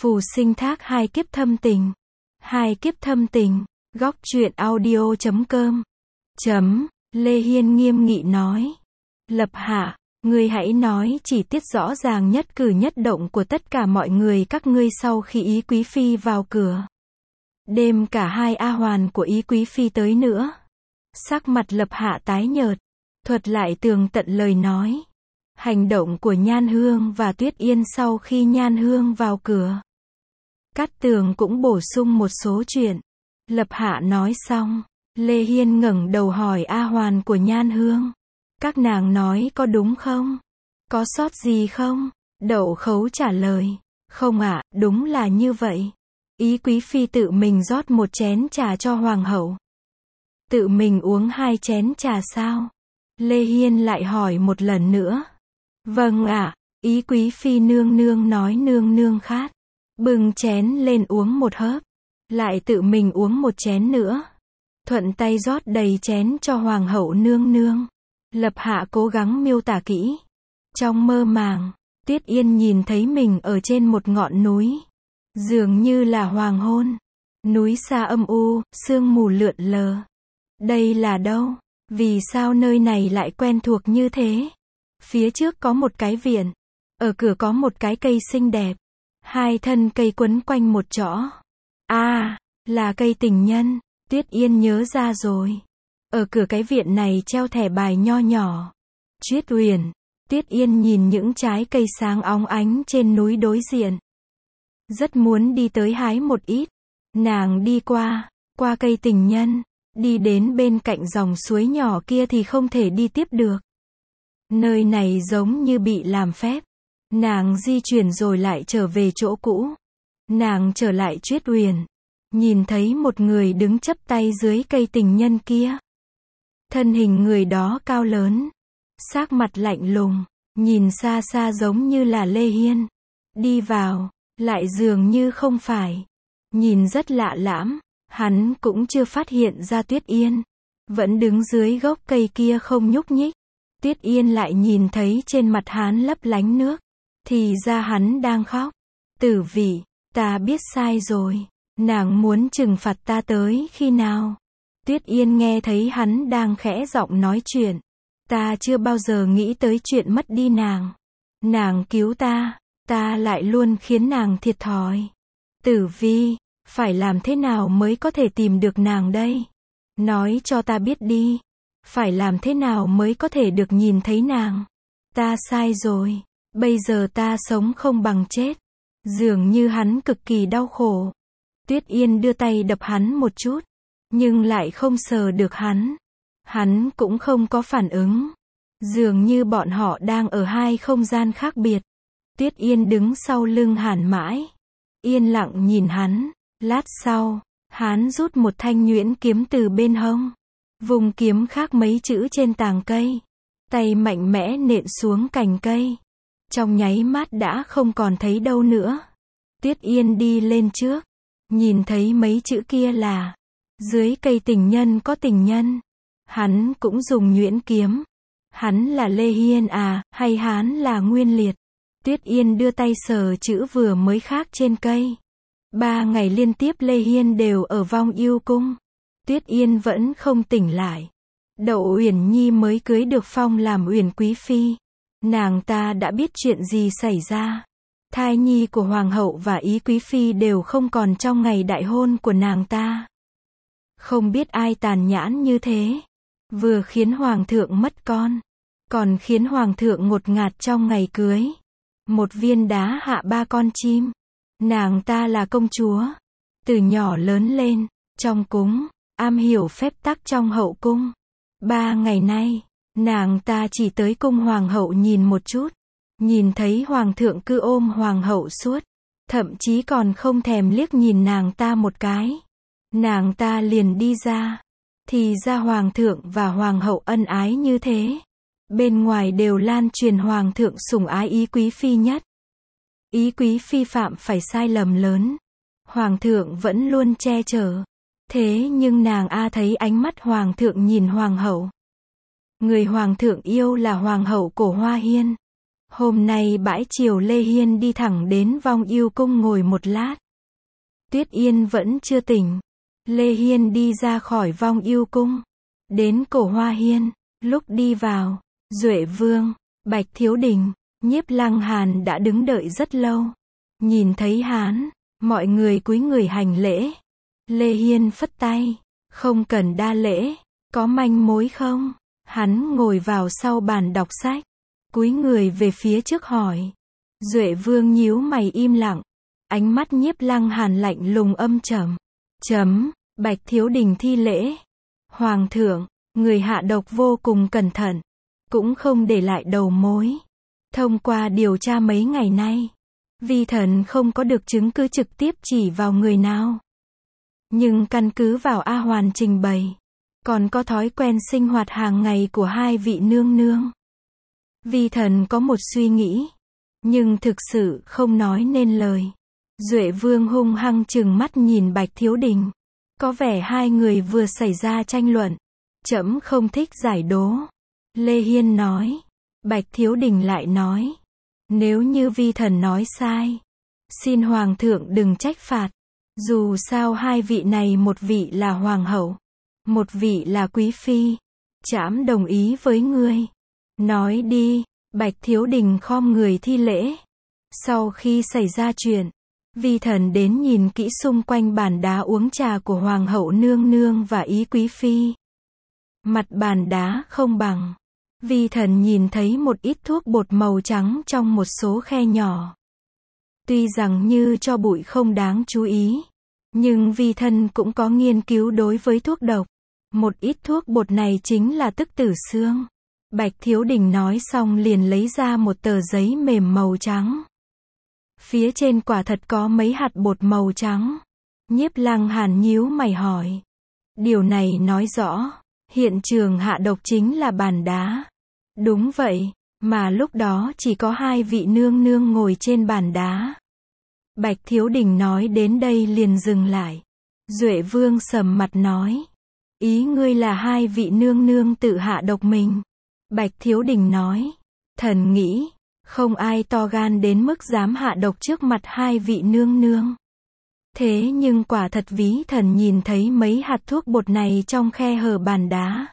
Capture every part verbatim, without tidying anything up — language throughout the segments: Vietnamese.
Phù sinh thác hai kiếp thâm tình. Hai kiếp thâm tình. Góc truyện audio chấm com. Chấm. Lê Hiên nghiêm nghị nói. Lập Hạ, ngươi hãy nói chi tiết rõ ràng nhất cử nhất động của tất cả mọi người các ngươi sau khi Ý Quý Phi vào cửa. Đêm cả hai A Hoàn của Ý Quý Phi tới nữa. Sắc mặt Lập Hạ tái nhợt, thuật lại tường tận lời nói. Hành động của Nhan Hương và Tuyết Yên sau khi Nhan Hương vào cửa. Cát Tường cũng bổ sung một số chuyện. Lập Hạ nói xong, Lê Hiên ngẩng đầu hỏi A Hoàn của Nhan Hương. Các nàng nói có đúng không? Có sót gì không? Đậu Khấu trả lời. Không ạ, đúng là như vậy. Ý Quý Phi tự mình rót một chén trà cho Hoàng hậu. Tự mình uống hai chén trà sao? Lê Hiên lại hỏi một lần nữa. Vâng ạ, Ý Quý Phi nương nương nói nương nương khát. Bưng chén lên uống một hớp. Lại tự mình uống một chén nữa. Thuận tay rót đầy chén cho Hoàng hậu nương nương. Lập Hạ cố gắng miêu tả kỹ. Trong mơ màng, Tuyết Yên nhìn thấy mình ở trên một ngọn núi. Dường như là hoàng hôn. Núi xa âm u, sương mù lượn lờ. Đây là đâu? Vì sao nơi này lại quen thuộc như thế? Phía trước có một cái viện. Ở cửa có một cái cây xinh đẹp. Hai thân cây quấn quanh một chõ. À, là cây tình nhân. Tuyết Yên nhớ ra rồi. Ở cửa cái viện này treo thẻ bài nho nhỏ. Triết Uyển. Tuyết Yên nhìn những trái cây sáng óng ánh trên núi đối diện. Rất muốn đi tới hái một ít. Nàng đi qua, qua cây tình nhân. Đi đến bên cạnh dòng suối nhỏ kia thì không thể đi tiếp được. Nơi này giống như bị làm phép. Nàng di chuyển rồi lại trở về chỗ cũ. Nàng trở lại Triết Uyển. Nhìn thấy một người đứng chắp tay dưới cây tình nhân kia. Thân hình người đó cao lớn. Sắc mặt lạnh lùng. Nhìn xa xa giống như là Lê Hiên. Đi vào, lại dường như không phải. Nhìn rất lạ lẫm. Hắn cũng chưa phát hiện ra Tuyết Yên. Vẫn đứng dưới gốc cây kia không nhúc nhích. Tuyết Yên lại nhìn thấy trên mặt hắn lấp lánh nước. Thì ra hắn đang khóc. Tử Vị, ta biết sai rồi. Nàng muốn trừng phạt ta tới khi nào? Tuyết Yên nghe thấy hắn đang khẽ giọng nói chuyện. Ta chưa bao giờ nghĩ tới chuyện mất đi nàng. Nàng cứu ta, ta lại luôn khiến nàng thiệt thòi. Tử Vi, phải làm thế nào mới có thể tìm được nàng đây? Nói cho ta biết đi. Phải làm thế nào mới có thể được nhìn thấy nàng? Ta sai rồi. Bây giờ ta sống không bằng chết. Dường như hắn cực kỳ đau khổ. Tuyết Yên đưa tay đập hắn một chút. Nhưng lại không sờ được hắn. Hắn cũng không có phản ứng. Dường như bọn họ đang ở hai không gian khác biệt. Tuyết Yên đứng sau lưng Hàn Mãi. Yên lặng nhìn hắn. Lát sau, hắn rút một thanh nhuyễn kiếm từ bên hông. Vùng kiếm khắc mấy chữ trên tàng cây. Tay mạnh mẽ nện xuống cành cây. Trong nháy mắt đã không còn thấy đâu nữa. Tuyết Yên đi lên trước. Nhìn thấy mấy chữ kia là dưới cây tình nhân có tình nhân. Hắn cũng dùng nhuyễn kiếm. Hắn là Lê Hiên à, hay hắn là Nguyên Liệt? Tuyết Yên đưa tay sờ chữ vừa mới khắc trên cây. Ba ngày liên tiếp Lê Hiên đều ở Vong Yêu Cung. Tuyết Yên vẫn không tỉnh lại. Đậu Uyển Nhi mới cưới được phong làm Uyển Quý Phi. Nàng ta đã biết chuyện gì xảy ra. Thai nhi của Hoàng hậu và Ý Quý Phi đều không còn trong ngày đại hôn của nàng ta. Không biết ai tàn nhẫn như thế. Vừa khiến Hoàng thượng mất con. Còn khiến Hoàng thượng ngột ngạt trong ngày cưới. Một viên đá hạ ba con chim. Nàng ta là công chúa. Từ nhỏ lớn lên, trong cung, am hiểu phép tắc trong hậu cung. Ba ngày nay, nàng ta chỉ tới cung Hoàng hậu nhìn một chút. Nhìn thấy Hoàng thượng cứ ôm Hoàng hậu suốt. Thậm chí còn không thèm liếc nhìn nàng ta một cái. Nàng ta liền đi ra. Thì ra Hoàng thượng và Hoàng hậu ân ái như thế. Bên ngoài đều lan truyền Hoàng thượng sủng ái Ý Quý Phi nhất. Ý Quý Phi phạm phải sai lầm lớn. Hoàng thượng vẫn luôn che chở. Thế nhưng nàng a thấy ánh mắt Hoàng thượng nhìn Hoàng hậu. Người Hoàng thượng yêu là Hoàng hậu Cổ Hoa Hiên. Hôm nay bãi chiều Lê Hiên đi thẳng đến Vong Yêu Cung ngồi một lát. Tuyết Yên vẫn chưa tỉnh. Lê Hiên đi ra khỏi Vong Yêu Cung. Đến Cổ Hoa Hiên. Lúc đi vào, Duệ Vương, Bạch Thiếu Đình, Nhiếp Lăng Hàn đã đứng đợi rất lâu. Nhìn thấy hắn, mọi người cúi người hành lễ. Lê Hiên phất tay. Không cần đa lễ. Có manh mối không? Hắn ngồi vào sau bàn đọc sách. Cúi người về phía trước hỏi. Duệ Vương nhíu mày im lặng. Ánh mắt Nhiếp Lăng Hàn lạnh lùng âm trầm. Chấm, Bạch Thiếu Đình thi lễ. Hoàng thượng, người hạ độc vô cùng cẩn thận. Cũng không để lại đầu mối. Thông qua điều tra mấy ngày nay, vi thần không có được chứng cứ trực tiếp chỉ vào người nào. Nhưng căn cứ vào A Hoàn trình bày, còn có thói quen sinh hoạt hàng ngày của hai vị nương nương. Vi thần có một suy nghĩ, nhưng thực sự không nói nên lời. Duệ Vương hung hăng trừng mắt nhìn Bạch Thiếu Đình. Có vẻ hai người vừa xảy ra tranh luận. Trẫm không thích giải đố. Lê Hiên nói. Bạch Thiếu Đình lại nói. Nếu như vi thần nói sai, xin Hoàng thượng đừng trách phạt. Dù sao hai vị này, một vị là Hoàng hậu, một vị là Quý Phi. Trẫm đồng ý với ngươi. Nói đi. Bạch Thiếu Đình khom người thi lễ. Sau khi xảy ra chuyện, vi thần đến nhìn kỹ xung quanh bàn đá uống trà của Hoàng hậu nương nương và Ý Quý Phi. Mặt bàn đá không bằng. Vi thần nhìn thấy một ít thuốc bột màu trắng trong một số khe nhỏ. Tuy rằng như cho bụi không đáng chú ý, nhưng vi thần cũng có nghiên cứu đối với thuốc độc. Một ít thuốc bột này chính là tức tử xương. Bạch Thiếu Đình nói xong liền lấy ra một tờ giấy mềm màu trắng. Phía trên quả thật có mấy hạt bột màu trắng. Nhiếp Lăng Hàn nhíu mày hỏi. Điều này nói rõ, hiện trường hạ độc chính là bàn đá. Đúng vậy, mà lúc đó chỉ có hai vị nương nương ngồi trên bàn đá. Bạch Thiếu Đình nói đến đây liền dừng lại. Duệ Vương sầm mặt nói. Ý ngươi là hai vị nương nương tự hạ độc mình. Bạch Thiếu Đình nói. Thần nghĩ, không ai to gan đến mức dám hạ độc trước mặt hai vị nương nương. Thế nhưng quả thật ví thần nhìn thấy mấy hạt thuốc bột này trong khe hở bàn đá.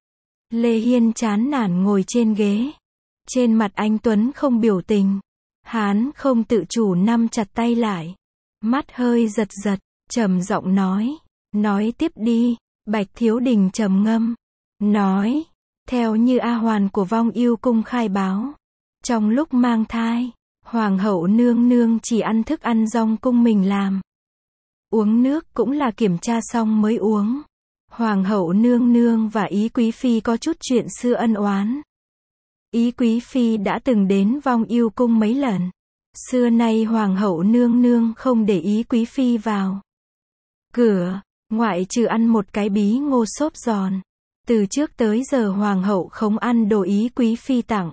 Lê Hiên chán nản ngồi trên ghế. Trên mặt anh Tuấn không biểu tình. Hán không tự chủ nắm chặt tay lại. Mắt hơi giật giật, trầm giọng nói. Nói tiếp đi. Bạch Thiếu Đình trầm ngâm. Nói. Theo như A Hoàn của Vong Yêu Cung khai báo, trong lúc mang thai, Hoàng hậu nương nương chỉ ăn thức ăn dong cung mình làm. Uống nước cũng là kiểm tra xong mới uống. Hoàng hậu nương nương và Ý Quý Phi có chút chuyện xưa ân oán. Ý Quý Phi đã từng đến Vong Yêu Cung mấy lần. Xưa nay Hoàng hậu nương nương không để Ý Quý Phi vào cửa, ngoại trừ ăn một cái bí ngô xốp giòn. Từ trước tới giờ Hoàng hậu không ăn đồ Ý Quý Phi tặng.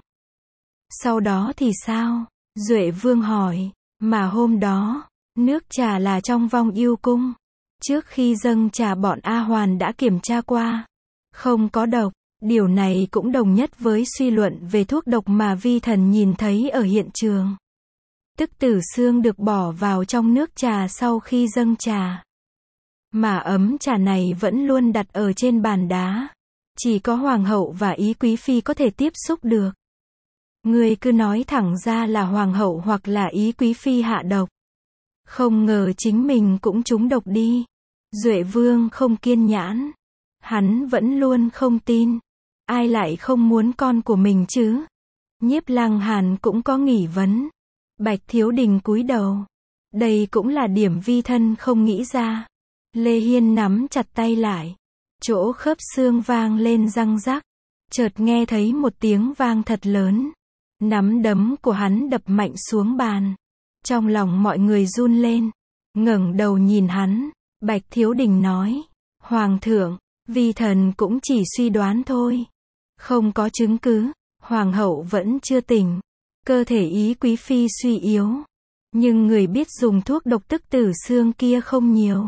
Sau đó thì sao? Duệ Vương hỏi. Mà hôm đó, nước trà là trong Vong Yêu Cung. Trước khi dâng trà bọn A Hoàn đã kiểm tra qua. Không có độc. Điều này cũng đồng nhất với suy luận về thuốc độc mà vi thần nhìn thấy ở hiện trường. Tức tử xương được bỏ vào trong nước trà sau khi dâng trà. Mà ấm trà này vẫn luôn đặt ở trên bàn đá. Chỉ có Hoàng hậu và Ý Quý Phi có thể tiếp xúc được. Người cứ nói thẳng ra là Hoàng hậu hoặc là Ý Quý Phi hạ độc. Không ngờ chính mình cũng trúng độc đi. Duệ Vương không kiên nhẫn. Hắn vẫn luôn không tin. Ai lại không muốn con của mình chứ? Nhiếp Lăng Hàn cũng có nghi vấn. Bạch Thiếu Đình cúi đầu. Đây cũng là điểm vi thân không nghĩ ra. Lê Hiên nắm chặt tay lại. Chỗ khớp xương vang lên răng rắc. Chợt nghe thấy một tiếng vang thật lớn. Nắm đấm của hắn đập mạnh xuống bàn. Trong lòng mọi người run lên. Ngẩng đầu nhìn hắn. Bạch Thiếu Đình nói. Hoàng thượng, vi thần cũng chỉ suy đoán thôi. Không có chứng cứ. Hoàng hậu vẫn chưa tỉnh. Cơ thể Ý Quý Phi suy yếu. Nhưng người biết dùng thuốc độc tức tử xương kia không nhiều.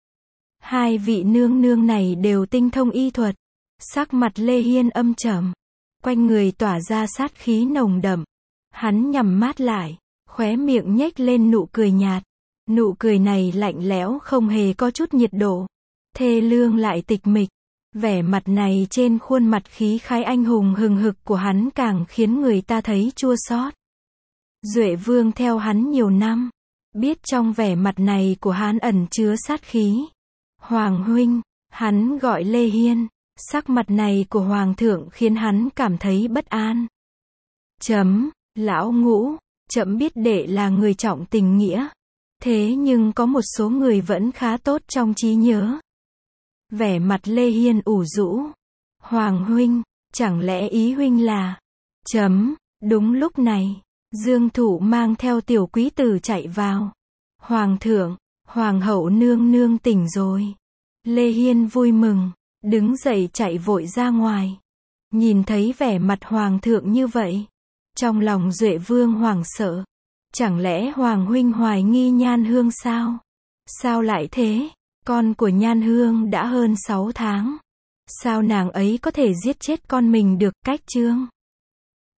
Hai vị nương nương này đều tinh thông y thuật. Sắc mặt Lê Hiên âm trầm. Quanh người tỏa ra sát khí nồng đậm. Hắn nhắm mắt lại, khóe miệng nhếch lên nụ cười nhạt. Nụ cười này lạnh lẽo không hề có chút nhiệt độ. Thê lương lại tịch mịch. Vẻ mặt này trên khuôn mặt khí khái anh hùng hừng hực của hắn càng khiến người ta thấy chua xót. Duệ Vương theo hắn nhiều năm, biết trong vẻ mặt này của hắn ẩn chứa sát khí. Hoàng huynh, hắn gọi Lê Hiên. Sắc mặt này của Hoàng thượng khiến hắn cảm thấy bất an. Chấm, lão Ngũ, trẫm biết đệ là người trọng tình nghĩa. Thế nhưng có một số người vẫn khá tốt trong trí nhớ. Vẻ mặt Lê Hiên ủ rũ. Hoàng huynh, chẳng lẽ ý huynh là... Chấm, đúng lúc này, Dương Thụ mang theo tiểu quý tử chạy vào. Hoàng thượng, Hoàng hậu nương nương tỉnh rồi. Lê Hiên vui mừng, đứng dậy chạy vội ra ngoài. Nhìn thấy vẻ mặt Hoàng thượng như vậy, trong lòng Duệ Vương hoảng sợ. Chẳng lẽ Hoàng huynh hoài nghi Nhan Hương sao? Sao lại thế? Con của Nhan Hương đã hơn sáu tháng. Sao nàng ấy có thể giết chết con mình được? Cách chương